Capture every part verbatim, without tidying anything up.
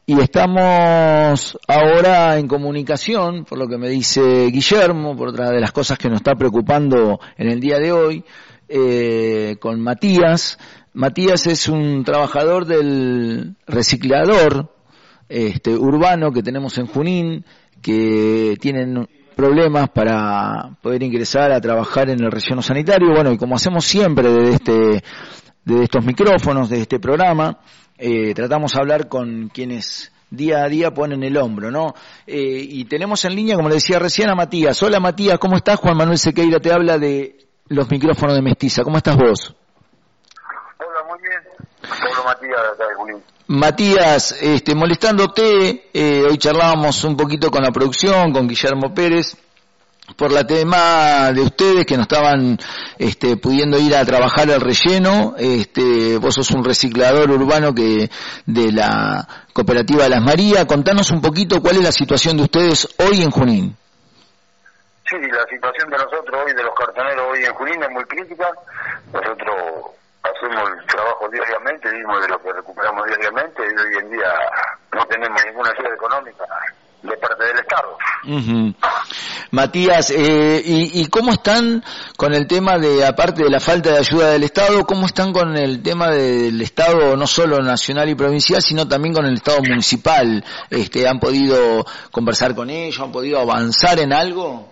y estamos ahora en comunicación, por lo que me dice Guillermo, por otra de las cosas que nos está preocupando en el día de hoy, eh, con Matías. Matías es un trabajador del reciclador este, urbano que tenemos en Junín, que tienen problemas para poder ingresar a trabajar en el relleno sanitario. Bueno, y como hacemos siempre desde este, desde estos micrófonos, de este programa, eh, tratamos de hablar con quienes día a día ponen el hombro, ¿no? Eh, y tenemos en línea, como le decía recién, a Matías. Hola Matías, ¿cómo estás? Juan Manuel Sequeira te habla de los micrófonos de Mestiza. ¿Cómo estás vos? Hola, muy bien. Hola Matías, de acá de Junín. Matías, este, molestándote, eh, hoy charlábamos un poquito con la producción, con Guillermo Pérez, por la tema de ustedes que no estaban este, pudiendo ir a trabajar al relleno. Este, vos sos un reciclador urbano que de la cooperativa de Las Marías. Contanos un poquito cuál es la situación de ustedes hoy en Junín. Sí, la situación de nosotros hoy, de los cartoneros hoy en Junín, es muy crítica. Nosotros hacemos el trabajo diariamente, vivimos de lo que recuperamos diariamente, y hoy en día no tenemos ninguna ayuda económica de parte del Estado. Uh-huh. Matías, eh, y, ¿y cómo están con el tema de, aparte de la falta de ayuda del Estado, cómo están con el tema del Estado, no solo nacional y provincial, sino también con el Estado municipal? Este, ¿han podido conversar con ellos? ¿Han podido avanzar en algo?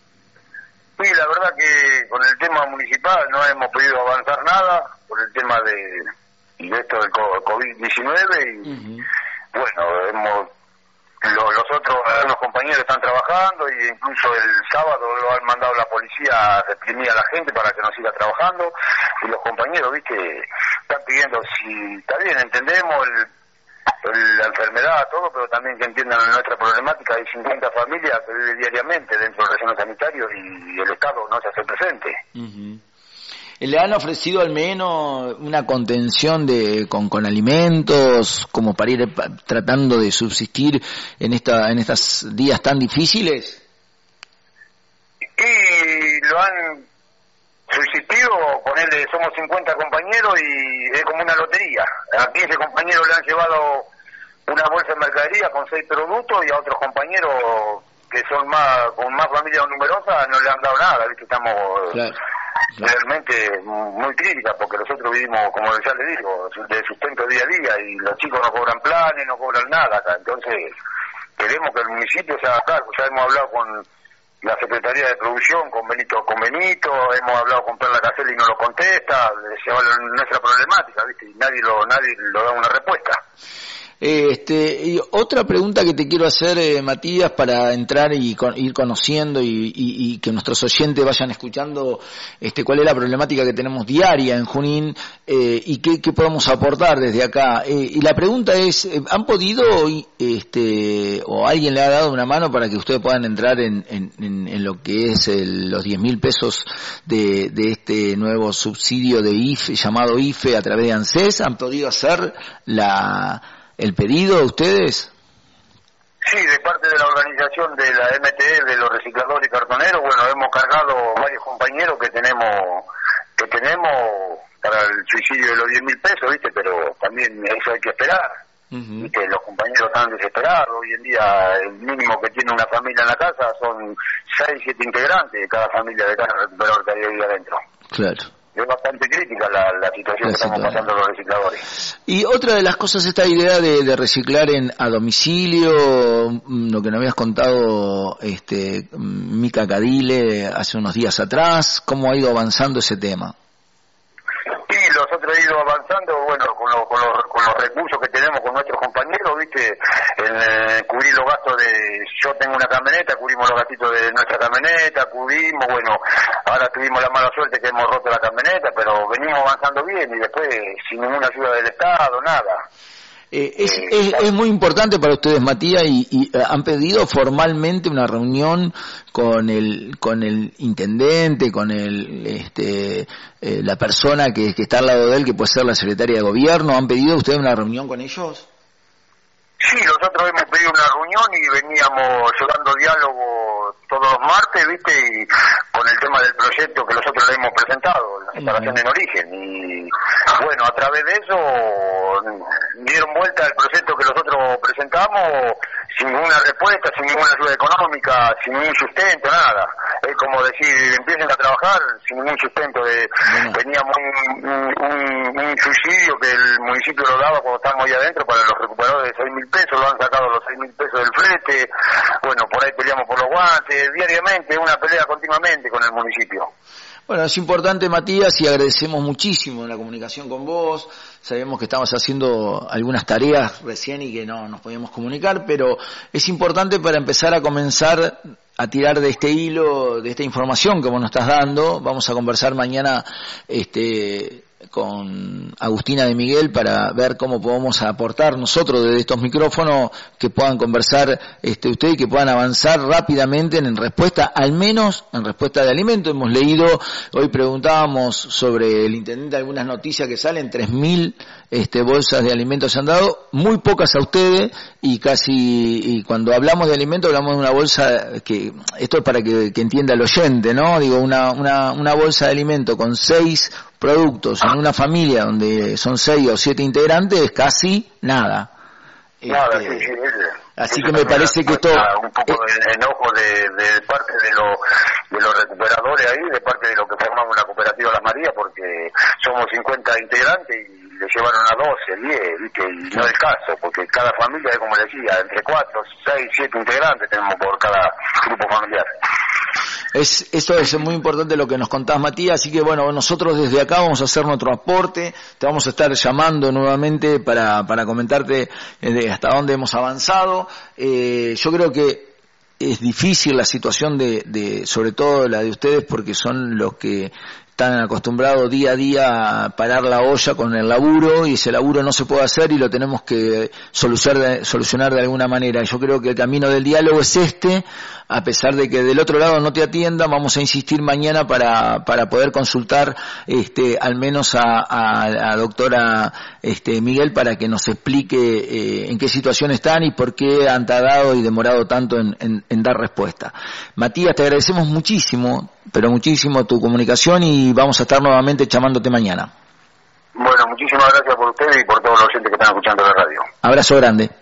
Sí, la verdad que con el tema municipal no hemos podido avanzar nada, por el tema de, de esto del COVID diecinueve, y uh-huh. bueno, hemos... Los, los otros los compañeros están trabajando, y incluso el sábado lo han mandado la policía a reprimir a la gente para que no siga trabajando, y los compañeros, viste, están pidiendo, si está bien, entendemos el, el, la enfermedad, todo, pero también que entiendan nuestra problemática. Hay cincuenta familias que viven diariamente dentro del relleno sanitario y el Estado no se hace presente. Uh-huh. ¿Le han ofrecido al menos una contención de con, con alimentos como para ir tratando de subsistir en esta en estos días tan difíciles? Y lo han subsistido, ponerle, somos cincuenta compañeros y es como una lotería. A quince compañeros le han llevado una bolsa de mercadería con seis productos, y a otros compañeros que son más con más familias numerosas no le han dado nada, ¿viste? Estamos... Claro. Realmente muy crítica, porque nosotros vivimos, como ya le digo, de sustento día a día, y los chicos no cobran planes, no cobran nada acá. Entonces queremos que el municipio se haga cargo. Ya hemos hablado con la Secretaría de Producción, con Benito, con Benito, hemos hablado con Perla Caselli y no lo contesta, se habla de nuestra problemática, ¿viste? Y nadie lo, nadie lo da una respuesta. Este, y otra pregunta que te quiero hacer, eh, Matías, para entrar y con, ir conociendo y, y, y que nuestros oyentes vayan escuchando este, cuál es la problemática que tenemos diaria en Junín, eh, y qué, qué podemos aportar desde acá. Eh, y la pregunta es, ¿han podido, este, o alguien le ha dado una mano para que ustedes puedan entrar en, en, en, en lo que es el, los diez mil pesos de, de este nuevo subsidio de I F E, llamado I F E, a través de ANSES? ¿Han podido hacer la... ¿el pedido a ustedes? Sí, de parte de la organización de la M T E, de los recicladores y cartoneros, bueno, hemos cargado varios compañeros que tenemos que tenemos para el subsidio de los diez mil pesos, ¿viste? Pero también eso hay que esperar. Uh-huh. ¿Viste? Los compañeros están desesperados. Hoy en día el mínimo que tiene una familia en la casa son seis, siete integrantes de cada familia de cada recuperador que hay ahí adentro. Claro. Es bastante crítica la, la situación la que estamos situación. pasando los recicladores. Y otra de las cosas, esta idea de, de reciclar en a domicilio, lo que nos habías contado este Mica Cadile hace unos días atrás, ¿cómo ha ido avanzando ese tema? Sí, nosotros hemos ido avanzando, bueno, con, lo, con, los, con los recursos que tenemos con nuestros compañeros, ¿viste? En eh, cubrir los gastos de... Yo tengo una camioneta, cubrimos los gastitos de nuestra camioneta, cubrimos, bueno, ahora tuvimos la mala suerte que hemos roto la camioneta, pero venimos avanzando bien, y después sin ninguna ayuda del Estado, nada. Eh, es, eh, es, es muy importante para ustedes, Matías, y, y han pedido formalmente una reunión con el con el intendente, con el este eh, la persona que, que está al lado de él, que puede ser la secretaria de gobierno. ¿Han pedido ustedes una reunión con ellos? Sí, nosotros hemos pedido una reunión y veníamos llevando diálogo todos los martes, ¿viste? Y con el tema del proyecto que nosotros le hemos presentado, la separación uh-huh. en origen. Y bueno, a través de eso dieron vuelta al proyecto que nosotros presentamos ninguna ayuda económica, sin ningún sustento, nada. Es como decir, empiecen a trabajar sin ningún sustento. De, bueno. Teníamos un, un, un subsidio que el municipio lo daba cuando estábamos ahí adentro para los recuperadores de seis mil pesos, lo han sacado los seis mil pesos del flete. Bueno, por ahí peleamos por los guantes, diariamente, una pelea continuamente con el municipio. Bueno, es importante, Matías, y agradecemos muchísimo la comunicación con vos. Sabemos que estabas haciendo algunas tareas recién y que no nos podíamos comunicar, pero es importante para empezar a comenzar a tirar de este hilo, de esta información que vos nos estás dando. Vamos a conversar mañana este con Agustina de Miguel para ver cómo podemos aportar nosotros desde estos micrófonos, que puedan conversar este ustedes y que puedan avanzar rápidamente en respuesta, al menos en respuesta de alimentos. Hemos leído, hoy preguntábamos sobre el intendente algunas noticias que salen, tres mil este bolsas de alimentos se han dado, muy pocas a ustedes, y casi, y cuando hablamos de alimentos hablamos de una bolsa que, esto es para que, que entienda el oyente, ¿no? Digo, una, una, una bolsa de alimento con seis productos en una familia donde son seis o siete integrantes es casi nada. Nada, este, sí, sí, es, así que me parece que esto... Un poco de enojo de, de parte de, lo, de los recuperadores ahí, de parte de lo que formamos la cooperativa Las Marías, porque somos cincuenta integrantes y le llevaron a doce, diez, ¿viste? Y no es el caso, porque cada familia es, como decía, entre cuatro, seis, siete integrantes tenemos por cada grupo familiar. Es, eso es muy importante lo que nos contás, Matías, así que bueno, nosotros desde acá vamos a hacer nuestro aporte, te vamos a estar llamando nuevamente para, para comentarte eh, hasta dónde hemos avanzado. Eh, yo creo que es difícil la situación de, de, sobre todo la de ustedes, porque son los que están acostumbrados día a día a parar la olla con el laburo, y ese laburo no se puede hacer y lo tenemos que solucionar, solucionar de alguna manera. Yo creo que el camino del diálogo es este, a pesar de que del otro lado no te atiendan. Vamos a insistir mañana para para poder consultar este al menos a, a, a doctora este Miguel para que nos explique eh, en qué situación están y por qué han tardado y demorado tanto en, en, en dar respuesta. Matías, te agradecemos muchísimo, pero muchísimo tu comunicación, y vamos a estar nuevamente llamándote mañana. Bueno, muchísimas gracias por ustedes y por todos los oyentes que están escuchando la radio. Abrazo grande.